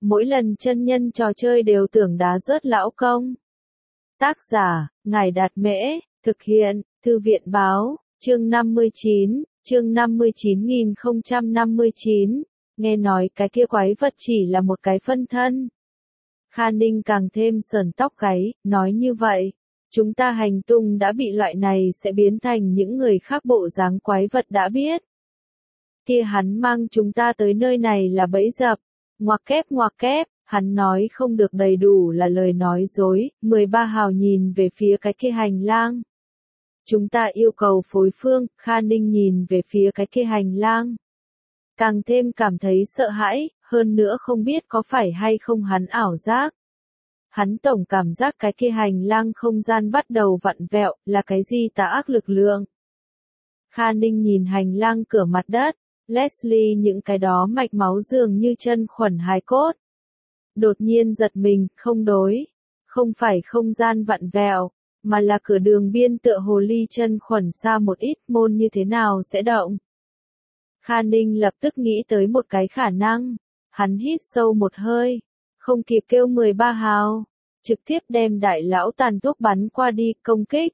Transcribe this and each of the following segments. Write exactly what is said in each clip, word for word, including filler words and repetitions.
mỗi lần chân nhân trò chơi đều tưởng đá rớt lão công. Tác giả, Ngài Đạt Mễ, thực hiện, Thư viện Báo, chương năm mươi chín, chương năm mươi chín nghìn không trăm năm mươi chín, nghe nói cái kia quái vật chỉ là một cái phân thân. Kha Ninh càng thêm sởn tóc gáy, nói như vậy, chúng ta hành tung đã bị loại này sẽ biến thành những người khác bộ dáng quái vật đã biết. Kia hắn mang chúng ta tới nơi này là bẫy dập, ngoặc kép ngoặc kép, hắn nói không được đầy đủ là lời nói dối, mười ba hào nhìn về phía cái kia hành lang. Chúng ta yêu cầu phối phương, Kha Ninh nhìn về phía cái kia hành lang. Càng thêm cảm thấy sợ hãi, hơn nữa không biết có phải hay không hắn ảo giác. Hắn tổng cảm giác cái kia hành lang không gian bắt đầu vặn vẹo, là cái gì tà ác lực lượng. Kha Ninh nhìn hành lang cửa mặt đất, Leslie những cái đó mạch máu dường như chân khuẩn hài cốt. Đột nhiên giật mình, không đối, không phải không gian vặn vẹo, mà là cửa đường biên tựa hồ ly chân khuẩn xa một ít, môn như thế nào sẽ động. Kha Ninh lập tức nghĩ tới một cái khả năng, hắn hít sâu một hơi, không kịp kêu mười ba hào, trực tiếp đem đại lão tàn thuốc bắn qua đi, công kích.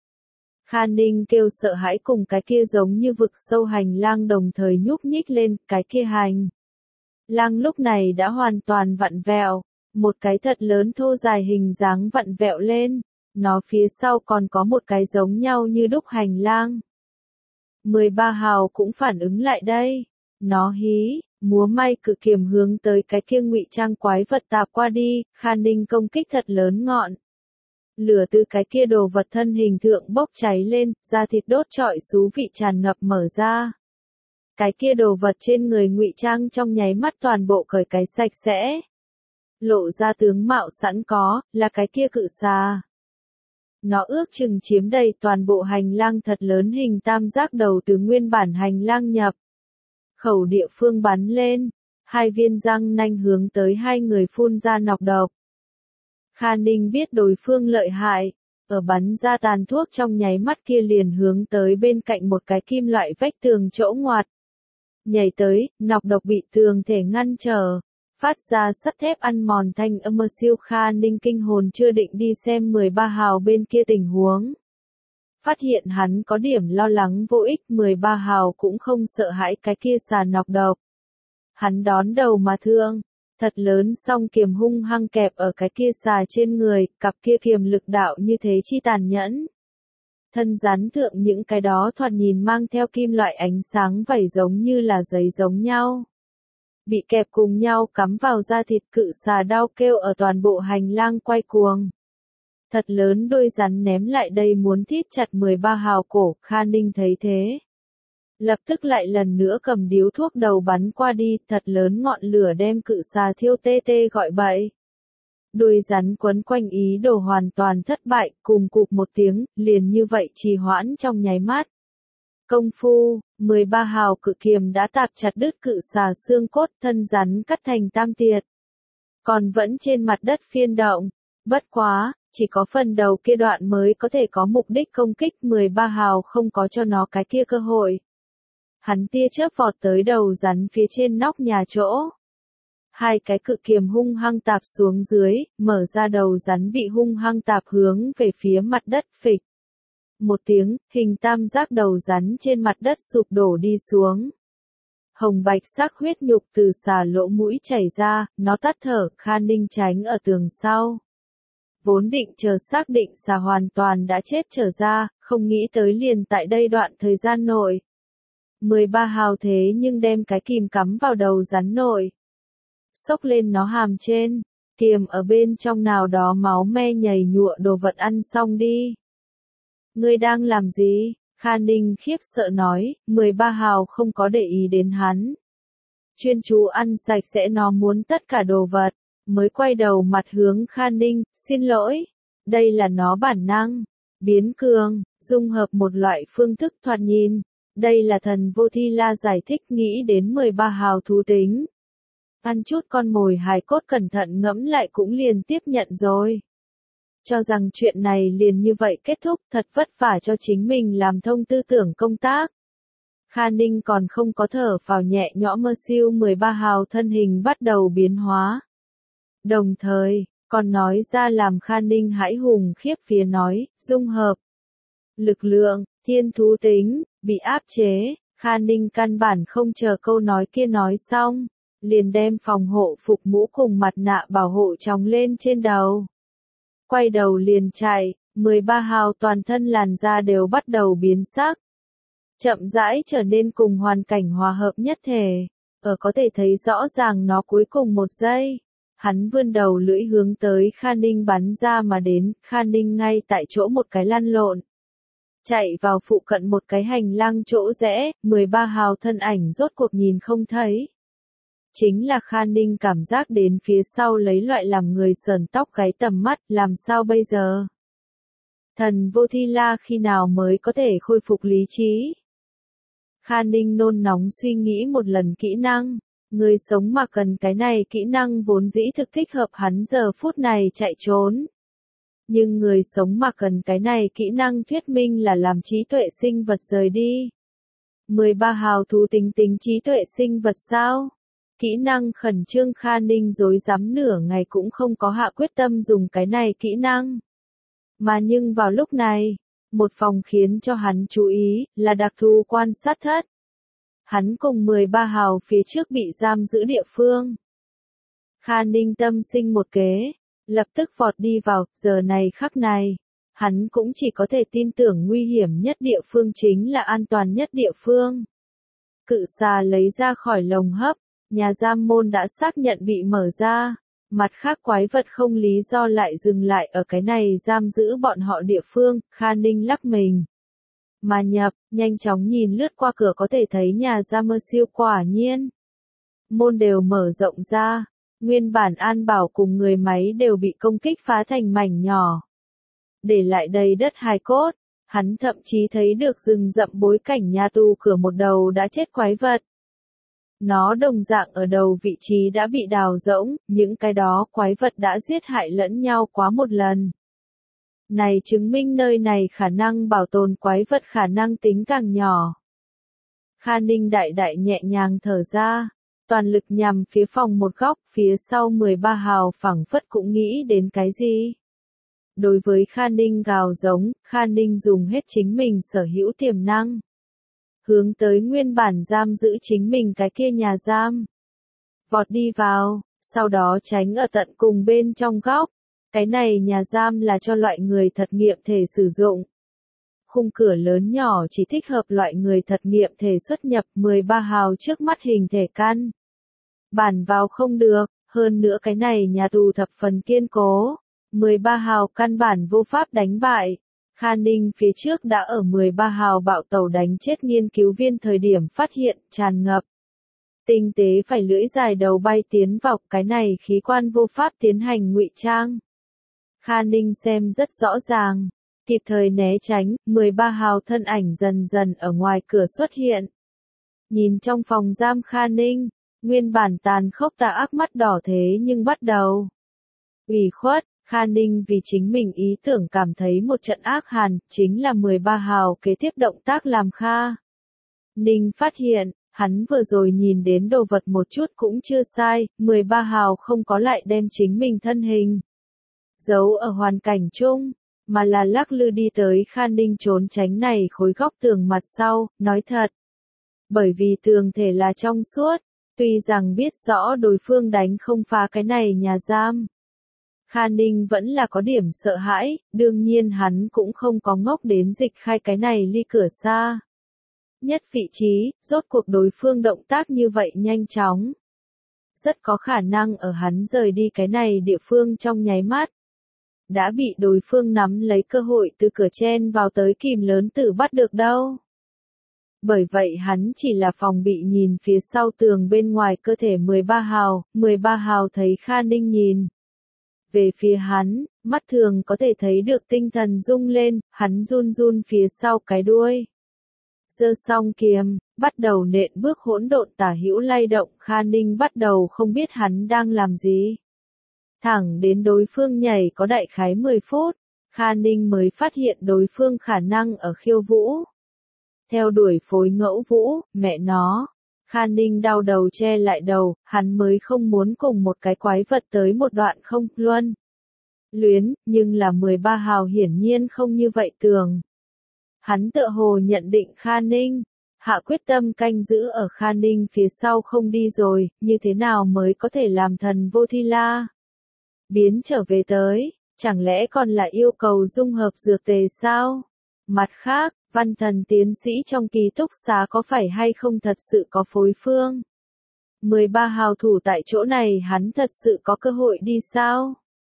Kha Ninh kêu sợ hãi cùng cái kia giống như vực sâu hành lang đồng thời nhúc nhích lên, cái kia hành lang lúc này đã hoàn toàn vặn vẹo, một cái thật lớn thô dài hình dáng vặn vẹo lên, nó phía sau còn có một cái giống nhau như đúc hành lang. mười ba hào cũng phản ứng lại đây, nó hí, múa may cự kiềm hướng tới cái kia ngụy trang quái vật tạp qua đi, Kha Ninh công kích thật lớn ngọn. Lửa từ cái kia đồ vật thân hình thượng bốc cháy lên, da thịt đốt trọi xú vị tràn ngập mở ra. Cái kia đồ vật trên người ngụy trang trong nháy mắt toàn bộ cởi cái sạch sẽ. Lộ ra tướng mạo sẵn có, là cái kia cự xà. Nó ước chừng chiếm đầy toàn bộ hành lang thật lớn hình tam giác đầu từ nguyên bản hành lang nhập. Khẩu địa phương bắn lên, hai viên răng nanh hướng tới hai người phun ra nọc độc. Kha Ninh biết đối phương lợi hại, ở bắn ra tàn thuốc trong nháy mắt kia liền hướng tới bên cạnh một cái kim loại vách tường chỗ ngoặt. Nhảy tới, nọc độc bị tường thể ngăn trở, phát ra sắt thép ăn mòn thanh âm siêu. Kha Ninh kinh hồn chưa định đi xem mười ba hào bên kia tình huống. Phát hiện hắn có điểm lo lắng vô ích, mười ba hào cũng không sợ hãi cái kia xà nọc độc. Hắn đón đầu mà thương, thật lớn song kiềm hung hăng kẹp ở cái kia xà trên người, cặp kia kiềm lực đạo như thế chi tàn nhẫn. Thân rắn thượng những cái đó thoạt nhìn mang theo kim loại ánh sáng vảy giống như là giấy giống nhau. Bị kẹp cùng nhau cắm vào da thịt, cự xà đau kêu ở toàn bộ hành lang quay cuồng. Thật lớn đôi rắn ném lại đây muốn thít chặt mười ba hào cổ, Kha Ninh thấy thế. Lập tức lại lần nữa cầm điếu thuốc đầu bắn qua đi, thật lớn ngọn lửa đem cự xà thiêu tê tê gọi bậy. Đuôi rắn quấn quanh ý đồ hoàn toàn thất bại, cùng cụp một tiếng, liền như vậy trì hoãn trong nháy mắt. Công phu, mười ba hào cự kiềm đã tạp chặt đứt cự xà xương cốt, thân rắn cắt thành tam tiệt. Còn vẫn trên mặt đất phiên động, bất quá, chỉ có phần đầu kia đoạn mới có thể có mục đích công kích, mười ba hào không có cho nó cái kia cơ hội. Hắn tia chớp vọt tới đầu rắn phía trên nóc nhà chỗ. Hai cái cự kiềm hung hăng tạp xuống dưới, mở ra đầu rắn bị hung hăng tạp hướng về phía mặt đất phịch. Một tiếng, hình tam giác đầu rắn trên mặt đất sụp đổ đi xuống. Hồng bạch sắc huyết nhục từ xà lỗ mũi chảy ra, nó tắt thở, Kha Ninh tránh ở tường sau. Vốn định chờ xác định xà hoàn toàn đã chết trở ra, không nghĩ tới liền tại đây đoạn thời gian nội. mười ba hào thế nhưng đem cái kìm cắm vào đầu rắn nội. Xốc lên nó hàm trên, kiềm ở bên trong nào đó máu me nhầy nhụa đồ vật ăn xong đi. Ngươi đang làm gì? Kha Ninh khiếp sợ nói, mười ba hào không có để ý đến hắn. Chuyên chú ăn sạch sẽ, nó muốn tất cả đồ vật, mới quay đầu mặt hướng Kha Ninh, xin lỗi. Đây là nó bản năng, biến cường, dung hợp một loại phương thức thoạt nhìn. Đây là thần vô thi la giải thích, nghĩ đến mười ba hào thú tính. Ăn chút con mồi hài cốt cẩn thận ngẫm lại cũng liền tiếp nhận rồi. Cho rằng chuyện này liền như vậy kết thúc, thật vất vả cho chính mình làm thông tư tưởng công tác. Kha Ninh còn không có thở phào nhẹ nhõm mơ siêu, mười ba hào thân hình bắt đầu biến hóa. Đồng thời, còn nói ra làm Kha Ninh hãi hùng khiếp vía nói, dung hợp. Lực lượng, thiên thú tính, bị áp chế, Kha Ninh căn bản không chờ câu nói kia nói xong, liền đem phòng hộ phục mũ cùng mặt nạ bảo hộ tròng lên trên đầu. Quay đầu liền chạy, mười ba hào toàn thân làn da đều bắt đầu biến sắc. Chậm rãi trở nên cùng hoàn cảnh hòa hợp nhất thể, ở có thể thấy rõ ràng nó cuối cùng một giây. Hắn vươn đầu lưỡi hướng tới Kha Ninh bắn ra mà đến, Kha Ninh ngay tại chỗ một cái lăn lộn. Chạy vào phụ cận một cái hành lang chỗ rẽ, mười ba hào thân ảnh rốt cuộc nhìn không thấy. Chính là Kha Ninh cảm giác đến phía sau lấy loại làm người sờn tóc gáy tầm mắt, làm sao bây giờ? Thần vô thi la khi nào mới có thể khôi phục lý trí? Kha Ninh nôn nóng suy nghĩ một lần kỹ năng. Người sống mà cần cái này kỹ năng vốn dĩ thực thích hợp hắn giờ phút này chạy trốn. Nhưng người sống mà cần cái này kỹ năng thuyết minh là làm trí tuệ sinh vật rời đi. mười ba hào thú tính tính trí tuệ sinh vật sao? Kỹ năng khẩn trương Kha Ninh rối rắm nửa ngày cũng không có hạ quyết tâm dùng cái này kỹ năng. Mà nhưng vào lúc này, một phòng khiến cho hắn chú ý, là đặc thù quan sát thất. Hắn cùng mười ba hào phía trước bị giam giữ địa phương. Kha Ninh tâm sinh một kế, lập tức vọt đi vào, giờ này khắc này. Hắn cũng chỉ có thể tin tưởng nguy hiểm nhất địa phương chính là an toàn nhất địa phương. Cự xà lấy ra khỏi lồng hấp, nhà giam môn đã xác nhận bị mở ra. Mặt khác quái vật không lý do lại dừng lại ở cái này giam giữ bọn họ địa phương, Kha Ninh lắc mình. Mà nhập, nhanh chóng nhìn lướt qua cửa có thể thấy nhà giam mơ siêu quả nhiên. Môn đều mở rộng ra, nguyên bản an bảo cùng người máy đều bị công kích phá thành mảnh nhỏ. Để lại đầy đất hài cốt, hắn thậm chí thấy được rừng rậm bối cảnh nhà tù cửa một đầu đã chết quái vật. Nó đồng dạng ở đầu vị trí đã bị đào rỗng, những cái đó quái vật đã giết hại lẫn nhau quá một lần. Này chứng minh nơi này khả năng bảo tồn quái vật khả năng tính càng nhỏ. Kha Ninh đại đại nhẹ nhàng thở ra, toàn lực nhằm phía phòng một góc, phía sau mười ba hào phảng phất cũng nghĩ đến cái gì. Đối với Kha Ninh gào giống, Kha Ninh dùng hết chính mình sở hữu tiềm năng. Hướng tới nguyên bản giam giữ chính mình cái kia nhà giam. Vọt đi vào, sau đó tránh ở tận cùng bên trong góc. Cái này nhà giam là cho loại người thật nghiệm thể sử dụng. Khung cửa lớn nhỏ chỉ thích hợp loại người thật nghiệm thể xuất nhập mười ba hào trước mắt hình thể căn. Bản vào không được, hơn nữa cái này nhà tù thập phần kiên cố. mười ba hào căn bản vô pháp đánh bại. Kha Ninh phía trước đã ở mười ba hào bạo tàu đánh chết nghiên cứu viên thời điểm phát hiện, tràn ngập. Tinh tế phải lưỡi dài đầu bay tiến vào cái này khí quan vô pháp tiến hành ngụy trang. Kha Ninh xem rất rõ ràng, kịp thời né tránh, mười ba hào thân ảnh dần dần ở ngoài cửa xuất hiện. Nhìn trong phòng giam Kha Ninh, nguyên bản tàn khốc tà ác mắt đỏ thế nhưng bắt đầu ủy khuất. Kha Ninh vì chính mình ý tưởng cảm thấy một trận ác hàn, chính là mười ba hào kế tiếp động tác làm Kha Ninh phát hiện, hắn vừa rồi nhìn đến đồ vật một chút cũng chưa sai, mười ba hào không có lại đem chính mình thân hình giấu ở hoàn cảnh chung, mà là lắc lư đi tới Kha Ninh trốn tránh này khối góc tường mặt sau, nói thật. Bởi vì tường thể là trong suốt, tuy rằng biết rõ đối phương đánh không phá cái này nhà giam. Kha Ninh vẫn là có điểm sợ hãi, đương nhiên hắn cũng không có ngốc đến dịch khai cái này ly cửa xa. Nhất vị trí, rốt cuộc đối phương động tác như vậy nhanh chóng. Rất có khả năng ở hắn rời đi cái này địa phương trong nháy mắt. Đã bị đối phương nắm lấy cơ hội từ cửa chen vào tới kìm lớn tử bắt được đâu. Bởi vậy hắn chỉ là phòng bị nhìn phía sau tường bên ngoài cơ thể mười ba hào, mười ba hào thấy Kha Ninh nhìn. Về phía hắn, mắt thường có thể thấy được tinh thần rung lên, hắn run run phía sau cái đuôi. Giơ xong kiếm, bắt đầu nện bước hỗn độn tả hữu lay động, Kha Ninh bắt đầu không biết hắn đang làm gì. Thẳng đến đối phương nhảy có đại khái mười phút, Kha Ninh mới phát hiện đối phương khả năng ở khiêu vũ. Theo đuổi phối ngẫu vũ, mẹ nó. Kha Ninh đau đầu che lại đầu, hắn mới không muốn cùng một cái quái vật tới một đoạn không luân luyến, nhưng là mười ba hào hiển nhiên không như vậy tưởng. Hắn tựa hồ nhận định Kha Ninh, hạ quyết tâm canh giữ ở Kha Ninh phía sau không đi rồi, như thế nào mới có thể làm thần vô thi la biến trở về tới, chẳng lẽ còn là yêu cầu dung hợp dược tề sao? Mặt khác, văn thần tiến sĩ trong ký túc xá có phải hay không thật sự có phối phương? mười ba hào thủ tại chỗ này hắn thật sự có cơ hội đi sao?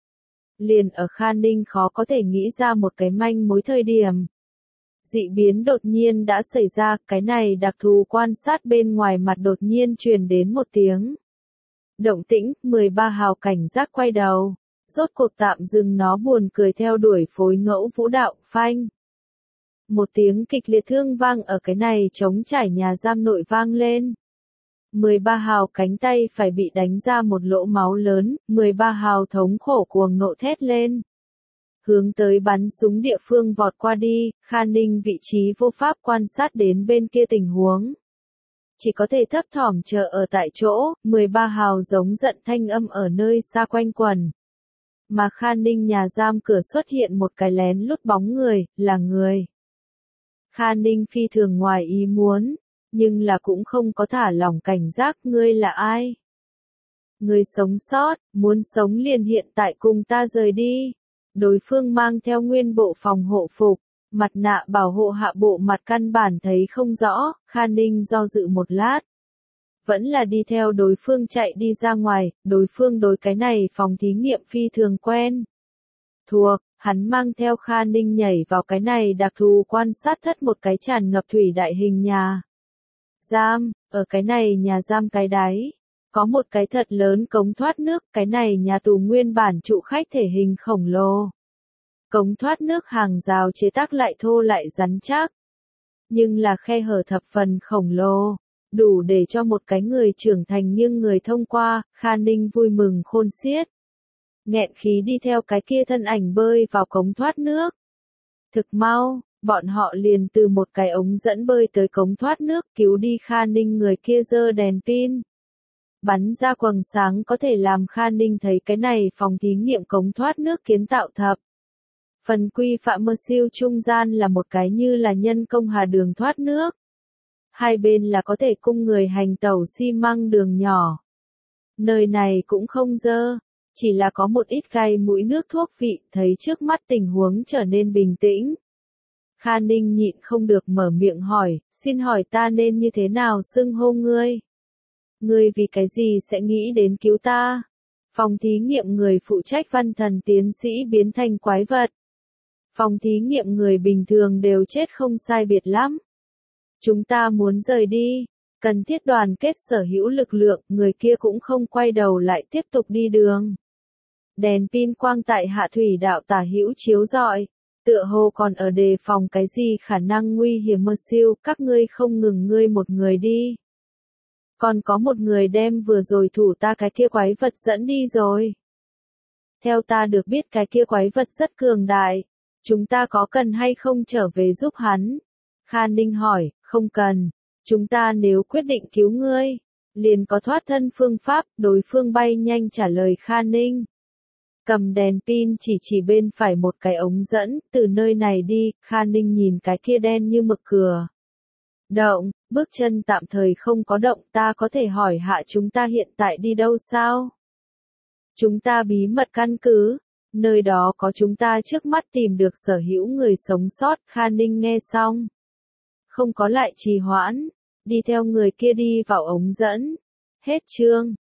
Liền ở Kha Ninh khó có thể nghĩ ra một cái manh mối thời điểm. Dị biến đột nhiên đã xảy ra, cái này đặc thù quan sát bên ngoài mặt đột nhiên truyền đến một tiếng động tĩnh, mười ba hào cảnh giác quay đầu, rốt cuộc tạm dừng nó buồn cười theo đuổi phối ngẫu vũ đạo, phanh. Một tiếng kịch liệt thương vang ở cái này trống trải nhà giam nội vang lên. mười ba hào cánh tay phải bị đánh ra một lỗ máu lớn, mười ba hào thống khổ cuồng nộ thét lên. Hướng tới bắn súng địa phương vọt qua đi, Kha Ninh vị trí vô pháp quan sát đến bên kia tình huống. Chỉ có thể thấp thỏm chờ ở tại chỗ, mười ba hào giống giận thanh âm ở nơi xa quanh quần. Mà Kha Ninh nhà giam cửa xuất hiện một cái lén lút bóng người, là người. Kha Ninh phi thường ngoài ý muốn, nhưng là cũng không có thả lỏng cảnh giác, ngươi là ai? Người sống sót, muốn sống liền hiện tại cùng ta rời đi. Đối phương mang theo nguyên bộ phòng hộ phục, mặt nạ bảo hộ hạ bộ mặt căn bản thấy không rõ, Kha Ninh do dự một lát. Vẫn là đi theo đối phương chạy đi ra ngoài, đối phương đối cái này phòng thí nghiệm phi thường quen. Thuộc, hắn mang theo Kha Ninh nhảy vào cái này đặc thù quan sát thất một cái tràn ngập thủy đại hình nhà giam, ở cái này nhà giam cái đáy. Có một cái thật lớn cống thoát nước, cái này nhà tù nguyên bản trụ khách thể hình khổng lồ. Cống thoát nước hàng rào chế tác lại thô lại rắn chắc. Nhưng là khe hở thập phần khổng lồ, đủ để cho một cái người trưởng thành nhưng người thông qua, Kha Ninh vui mừng khôn xiết. Nghẹn khí đi theo cái kia thân ảnh bơi vào cống thoát nước. Thực mau, bọn họ liền từ một cái ống dẫn bơi tới cống thoát nước cứu đi Kha Ninh người kia giơ đèn pin. Bắn ra quầng sáng có thể làm Kha Ninh thấy cái này phòng thí nghiệm cống thoát nước kiến tạo thập. Phần quy phạm mơ siêu trung gian là một cái như là nhân công hà đường thoát nước. Hai bên là có thể cung người hành tàu xi măng đường nhỏ. Nơi này cũng không dơ, chỉ là có một ít gai mũi nước thuốc vị, thấy trước mắt tình huống trở nên bình tĩnh. Kha Ninh nhịn không được mở miệng hỏi, xin hỏi ta nên như thế nào xưng hô ngươi? Ngươi vì cái gì sẽ nghĩ đến cứu ta? Phòng thí nghiệm người phụ trách văn thần tiến sĩ biến thành quái vật. Phòng thí nghiệm người bình thường đều chết không sai biệt lắm. Chúng ta muốn rời đi, cần thiết đoàn kết sở hữu lực lượng, người kia cũng không quay đầu lại tiếp tục đi đường. Đèn pin quang tại hạ thủy đạo tả hữu chiếu rọi, tựa hồ còn ở đề phòng cái gì khả năng nguy hiểm mơ siêu, các ngươi không ngừng ngươi một người đi. Còn có một người đem vừa rồi thủ ta cái kia quái vật dẫn đi rồi. Theo ta được biết cái kia quái vật rất cường đại. Chúng ta có cần hay không trở về giúp hắn? Kha Ninh hỏi, không cần. Chúng ta nếu quyết định cứu ngươi, liền có thoát thân phương pháp, đối phương bay nhanh trả lời Kha Ninh. Cầm đèn pin chỉ chỉ bên phải một cái ống dẫn, từ nơi này đi, Kha Ninh nhìn cái kia đen như mực cửa. Động, bước chân tạm thời không có động, ta có thể hỏi hạ chúng ta hiện tại đi đâu sao? Chúng ta bí mật căn cứ, nơi đó có chúng ta trước mắt tìm được sở hữu người sống sót, Kha Ninh nghe xong. Không có lại trì hoãn, đi theo người kia đi vào ống dẫn. Hết chương.